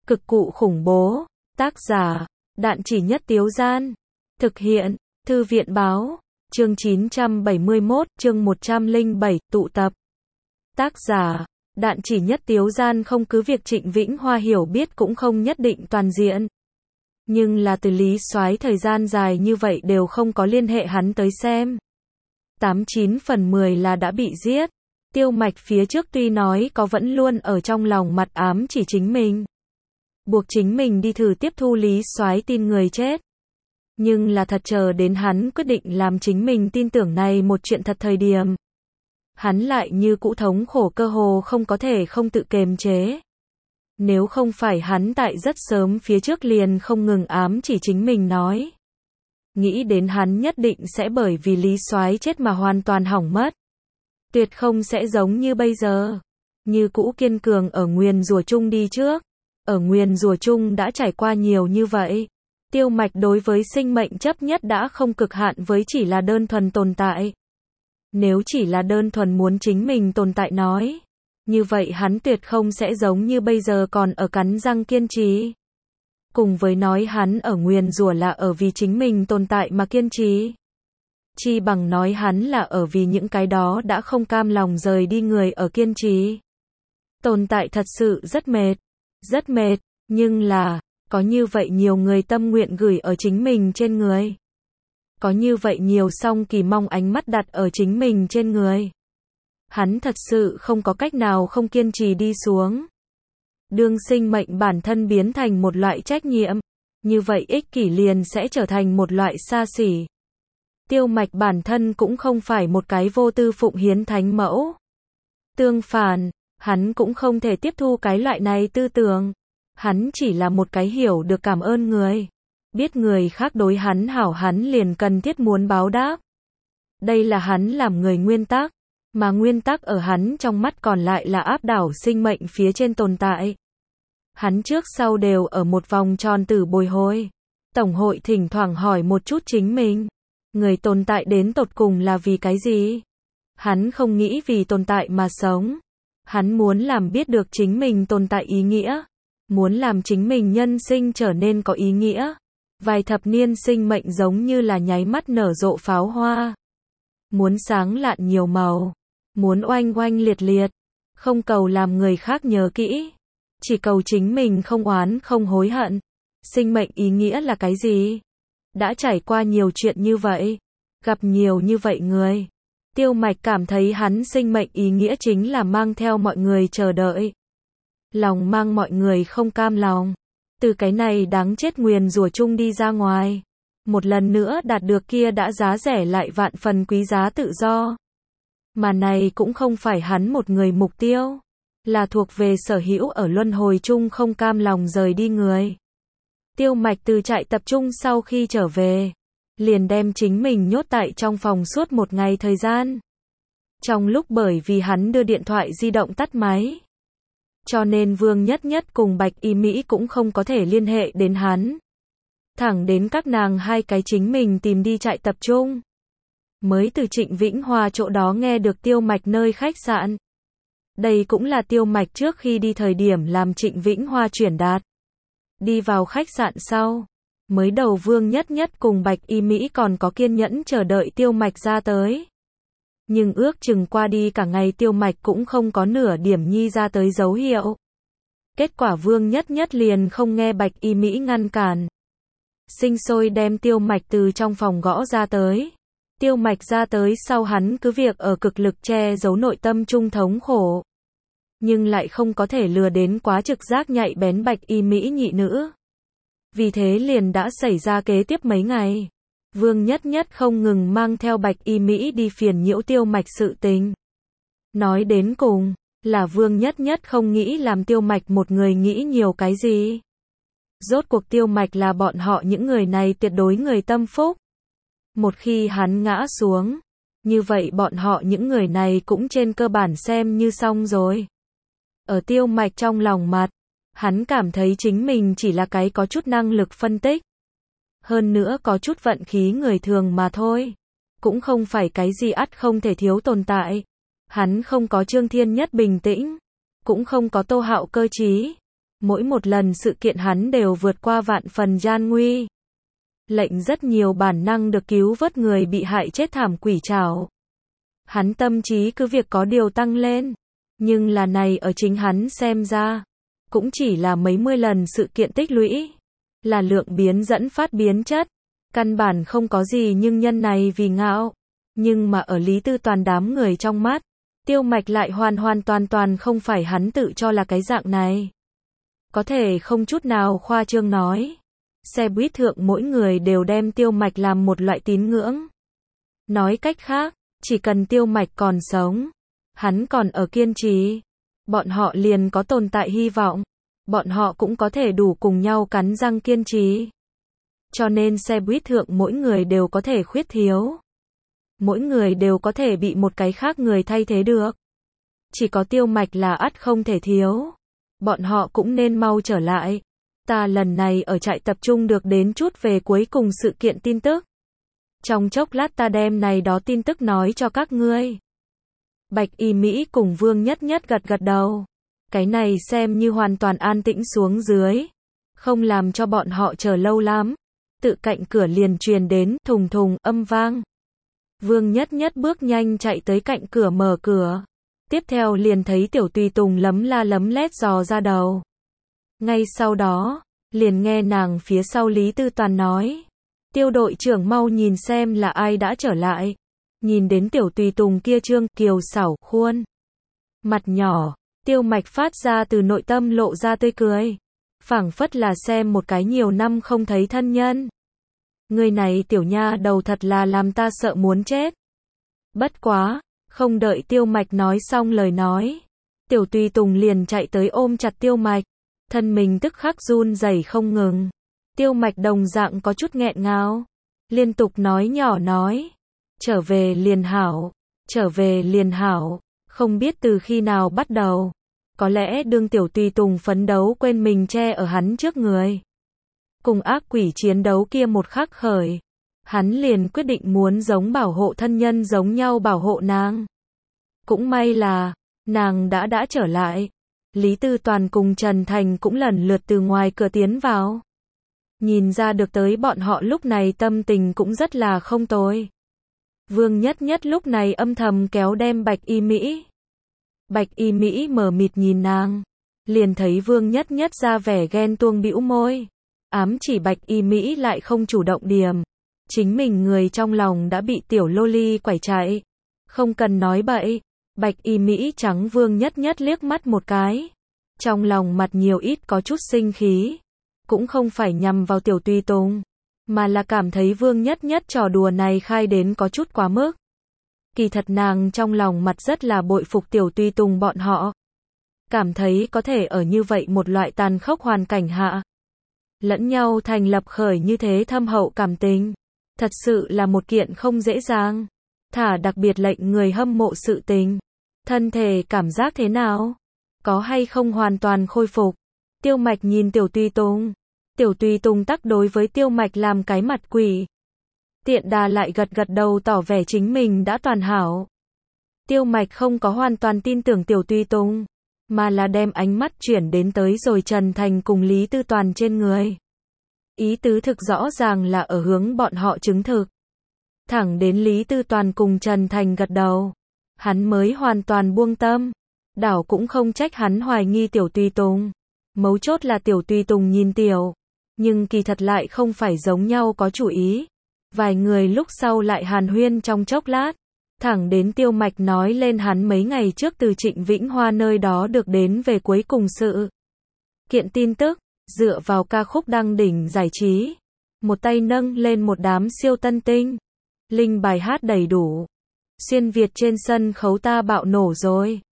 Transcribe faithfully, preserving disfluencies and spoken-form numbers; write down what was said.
Cực cụ khủng bố. Tác giả, Đạn Chỉ Nhất Tiếu Gian. Thực hiện, Thư viện Báo. Chương chín trăm bảy mươi mốt, chương một trăm lẻ bảy, tụ tập. Tác giả, Đạn Chỉ Nhất Tiếu Gian. Không cứ việc Trịnh Vĩnh Hoa hiểu biết cũng không nhất định toàn diện. Nhưng là từ Lý Soái thời gian dài như vậy đều không có liên hệ hắn tới xem. Tám chín phần mười là đã bị giết. Tiêu Mạch phía trước tuy nói có vẫn luôn ở trong lòng mặt ám chỉ chính mình. Buộc chính mình đi thử tiếp thu Lý Soái tin người chết. Nhưng là thật chờ đến hắn quyết định làm chính mình tin tưởng này một chuyện thật thời điểm. Hắn lại như cũ thống khổ cơ hồ không có thể không tự kiềm chế. Nếu không phải hắn tại rất sớm phía trước liền không ngừng ám chỉ chính mình nói. Nghĩ đến hắn nhất định sẽ bởi vì Lý Soái chết mà hoàn toàn hỏng mất. Tuyệt không sẽ giống như bây giờ. Như cũ kiên cường ở nguyền rủa chung đi trước. Ở nguyền rủa chung đã trải qua nhiều như vậy. Tiêu Mạch đối với sinh mệnh chấp nhất đã không cực hạn với chỉ là đơn thuần tồn tại. Nếu chỉ là đơn thuần muốn chính mình tồn tại nói. Như vậy hắn tuyệt không sẽ giống như bây giờ còn ở cắn răng kiên trì. Cùng với nói hắn ở nguyền rủa là ở vì chính mình tồn tại mà kiên trì. Chi bằng nói hắn là ở vì những cái đó đã không cam lòng rời đi người ở kiên trì. Tồn tại thật sự rất mệt. Rất mệt, nhưng là, có như vậy nhiều người tâm nguyện gửi ở chính mình trên người. Có như vậy nhiều song kỳ mong ánh mắt đặt ở chính mình trên người. Hắn thật sự không có cách nào không kiên trì đi xuống. Đương sinh mệnh bản thân biến thành một loại trách nhiệm, như vậy ích kỷ liền sẽ trở thành một loại xa xỉ. Tiêu Mạch bản thân cũng không phải một cái vô tư phụng hiến thánh mẫu. Tương phản, hắn cũng không thể tiếp thu cái loại này tư tưởng. Hắn chỉ là một cái hiểu được cảm ơn người. Biết người khác đối hắn hảo hắn liền cần thiết muốn báo đáp. Đây là hắn làm người nguyên tắc. Mà nguyên tắc ở hắn trong mắt còn lại là áp đảo sinh mệnh phía trên tồn tại. Hắn trước sau đều ở một vòng tròn tử bồi hồi. Tổng hội thỉnh thoảng hỏi một chút chính mình. Người tồn tại đến tột cùng là vì cái gì? Hắn không nghĩ vì tồn tại mà sống. Hắn muốn làm biết được chính mình tồn tại ý nghĩa. Muốn làm chính mình nhân sinh trở nên có ý nghĩa. Vài thập niên sinh mệnh giống như là nháy mắt nở rộ pháo hoa. Muốn sáng lạn nhiều màu. Muốn oanh oanh liệt liệt. Không cầu làm người khác nhớ kỹ. Chỉ cầu chính mình không oán không hối hận. Sinh mệnh ý nghĩa là cái gì? Đã trải qua nhiều chuyện như vậy. Gặp nhiều như vậy người. Tiêu Mạch cảm thấy hắn sinh mệnh ý nghĩa chính là mang theo mọi người chờ đợi. Lòng mang mọi người không cam lòng. Từ cái này đáng chết nguyền rủa chung đi ra ngoài. Một lần nữa đạt được kia đã giá rẻ lại vạn phần quý giá tự do. Mà này cũng không phải hắn một người mục tiêu. Là thuộc về sở hữu ở luân hồi chung không cam lòng rời đi người. Tiêu Mạch từ trại tập trung sau khi trở về. Liền đem chính mình nhốt tại trong phòng suốt một ngày thời gian. Trong lúc bởi vì hắn đưa điện thoại di động tắt máy. Cho nên Vương Nhất Nhất cùng Bạch Y Mỹ cũng không có thể liên hệ đến hắn. Thẳng đến các nàng hai cái chính mình tìm đi trại tập trung. Mới từ Trịnh Vĩnh Hoa chỗ đó nghe được Tiêu Mạch nơi khách sạn. Đây cũng là Tiêu Mạch trước khi đi thời điểm làm Trịnh Vĩnh Hoa chuyển đạt. Đi vào khách sạn sau. Mới đầu Vương Nhất Nhất cùng Bạch Y Mỹ còn có kiên nhẫn chờ đợi Tiêu Mạch ra tới. Nhưng ước chừng qua đi cả ngày Tiêu Mạch cũng không có nửa điểm nhi ra tới dấu hiệu. Kết quả Vương Nhất Nhất liền không nghe Bạch Y Mỹ ngăn cản. Sinh sôi đem Tiêu Mạch từ trong phòng gõ ra tới. Tiêu Mạch ra tới sau hắn cứ việc ở cực lực che giấu nội tâm trung thống khổ. Nhưng lại không có thể lừa đến quá trực giác nhạy bén Bạch Y Mỹ nhị nữ. Vì thế liền đã xảy ra kế tiếp mấy ngày. Vương Nhất Nhất không ngừng mang theo Bạch Y Mỹ đi phiền nhiễu Tiêu Mạch sự tình. Nói đến cùng, là Vương Nhất Nhất không nghĩ làm Tiêu Mạch một người nghĩ nhiều cái gì. Rốt cuộc Tiêu Mạch là bọn họ những người này tuyệt đối người tâm phúc. Một khi hắn ngã xuống, như vậy bọn họ những người này cũng trên cơ bản xem như xong rồi. Ở Tiêu Mạch trong lòng mặt, hắn cảm thấy chính mình chỉ là cái có chút năng lực phân tích. Hơn nữa có chút vận khí người thường mà thôi. Cũng không phải cái gì ắt không thể thiếu tồn tại. Hắn không có Trương Thiên Nhất bình tĩnh. Cũng không có Tô Hạo cơ trí. Mỗi một lần sự kiện hắn đều vượt qua vạn phần gian nguy. Lệnh rất nhiều bản năng được cứu vớt người bị hại chết thảm quỷ trảo. Hắn tâm trí cứ việc có điều tăng lên. Nhưng là này ở chính hắn xem ra. Cũng chỉ là mấy mươi lần sự kiện tích lũy. Là lượng biến dẫn phát biến chất. Căn bản không có gì nhưng nhân này vì ngạo. Nhưng mà ở Lý Tư Toàn đám người trong mắt. Tiêu Mạch lại hoàn hoàn toàn toàn không phải hắn tự cho là cái dạng này. Có thể không chút nào khoa trương nói. Xe buýt thượng mỗi người đều đem Tiêu Mạch làm một loại tín ngưỡng. Nói cách khác, chỉ cần Tiêu Mạch còn sống, hắn còn ở kiên trì, bọn họ liền có tồn tại hy vọng, bọn họ cũng có thể đủ cùng nhau cắn răng kiên trì. Cho nên xe buýt thượng mỗi người đều có thể khuyết thiếu. Mỗi người đều có thể bị một cái khác người thay thế được. Chỉ có Tiêu Mạch là ắt không thể thiếu. Bọn họ cũng nên mau trở lại. Ta lần này ở trại tập trung được đến chút về cuối cùng sự kiện tin tức. Trong chốc lát ta đem này đó tin tức nói cho các ngươi. Bạch Y Mỹ cùng Vương Nhất Nhất gật gật đầu. Cái này xem như hoàn toàn an tĩnh xuống dưới. Không làm cho bọn họ chờ lâu lắm. Tự cạnh cửa liền truyền đến thùng thùng âm vang. Vương Nhất Nhất bước nhanh chạy tới cạnh cửa mở cửa. Tiếp theo liền thấy Tiểu Tùy Tùng lấm la lấm lét dò ra đầu. Ngay sau đó, liền nghe nàng phía sau Lý Tư Toàn nói. Tiêu đội trưởng mau nhìn xem là ai đã trở lại. Nhìn đến Tiểu Tùy Tùng kia trương kiều xảo khuôn. Mặt nhỏ, Tiêu Mạch phát ra từ nội tâm lộ ra tươi cười. Phảng phất là xem một cái nhiều năm không thấy thân nhân. Người này tiểu nha đầu thật là làm ta sợ muốn chết. Bất quá, không đợi Tiêu Mạch nói xong lời nói. Tiểu Tùy Tùng liền chạy tới ôm chặt Tiêu Mạch. Thân mình tức khắc run rẩy không ngừng. Tiêu Mạch đồng dạng có chút nghẹn ngào. Liên tục nói nhỏ nói. Trở về liền hảo. Trở về liền hảo. Không biết từ khi nào bắt đầu. Có lẽ đương Tiểu Tùy Tùng phấn đấu quên mình che ở hắn trước người. Cùng ác quỷ chiến đấu kia một khắc khởi. Hắn liền quyết định muốn giống bảo hộ thân nhân giống nhau bảo hộ nàng. Cũng may là, nàng đã đã trở lại. Lý Tư Toàn cùng Trần Thành cũng lần lượt từ ngoài cửa tiến vào. Nhìn ra được tới bọn họ lúc này tâm tình cũng rất là không tồi. Vương Nhất Nhất lúc này âm thầm kéo đem Bạch Y Mỹ. Bạch Y Mỹ mờ mịt nhìn nàng. Liền thấy Vương Nhất Nhất ra vẻ ghen tuông bĩu môi. Ám chỉ Bạch Y Mỹ lại không chủ động điềm. Chính mình người trong lòng đã bị tiểu loli quẩy chạy. Không cần nói bậy. Bạch Y Mỹ trắng Vương Nhất Nhất liếc mắt một cái. Trong lòng mặt nhiều ít có chút sinh khí. Cũng không phải nhằm vào Tiểu Tùy Tùng. Mà là cảm thấy Vương Nhất Nhất trò đùa này khai đến có chút quá mức. Kỳ thật nàng trong lòng mặt rất là bội phục Tiểu Tùy Tùng bọn họ. Cảm thấy có thể ở như vậy một loại tàn khốc hoàn cảnh hạ. Lẫn nhau thành lập khởi như thế thâm hậu cảm tình. Thật sự là một kiện không dễ dàng. Thả đặc biệt lệnh người hâm mộ sự tình. Thân thể cảm giác thế nào? Có hay không hoàn toàn khôi phục? Tiêu Mạch nhìn Tiểu Tùy Tùng. Tiểu Tùy Tùng tắc đối với Tiêu Mạch làm cái mặt quỷ. Tiện đà lại gật gật đầu tỏ vẻ chính mình đã toàn hảo. Tiêu Mạch không có hoàn toàn tin tưởng Tiểu Tùy Tùng. Mà là đem ánh mắt chuyển đến tới rồi Trần Thành cùng Lý Tư Toàn trên người. Ý tứ thực rõ ràng là ở hướng bọn họ chứng thực. Thẳng đến Lý Tư Toàn cùng Trần Thành gật đầu. Hắn mới hoàn toàn buông tâm. Đảo cũng không trách hắn hoài nghi Tiểu Tùy Tùng. Mấu chốt là Tiểu Tùy Tùng nhìn Tiểu. Nhưng kỳ thật lại không phải giống nhau có chủ ý. Vài người lúc sau lại hàn huyên trong chốc lát. Thẳng đến Tiêu Mạch nói lên hắn mấy ngày trước từ Trịnh Vĩnh Hoa nơi đó được đến về cuối cùng sự kiện tin tức, dựa vào ca khúc đăng đỉnh giải trí. Một tay nâng lên một đám siêu tân tinh. Linh bài hát đầy đủ. Xuyên Việt trên sân khấu ta bạo nổ rồi.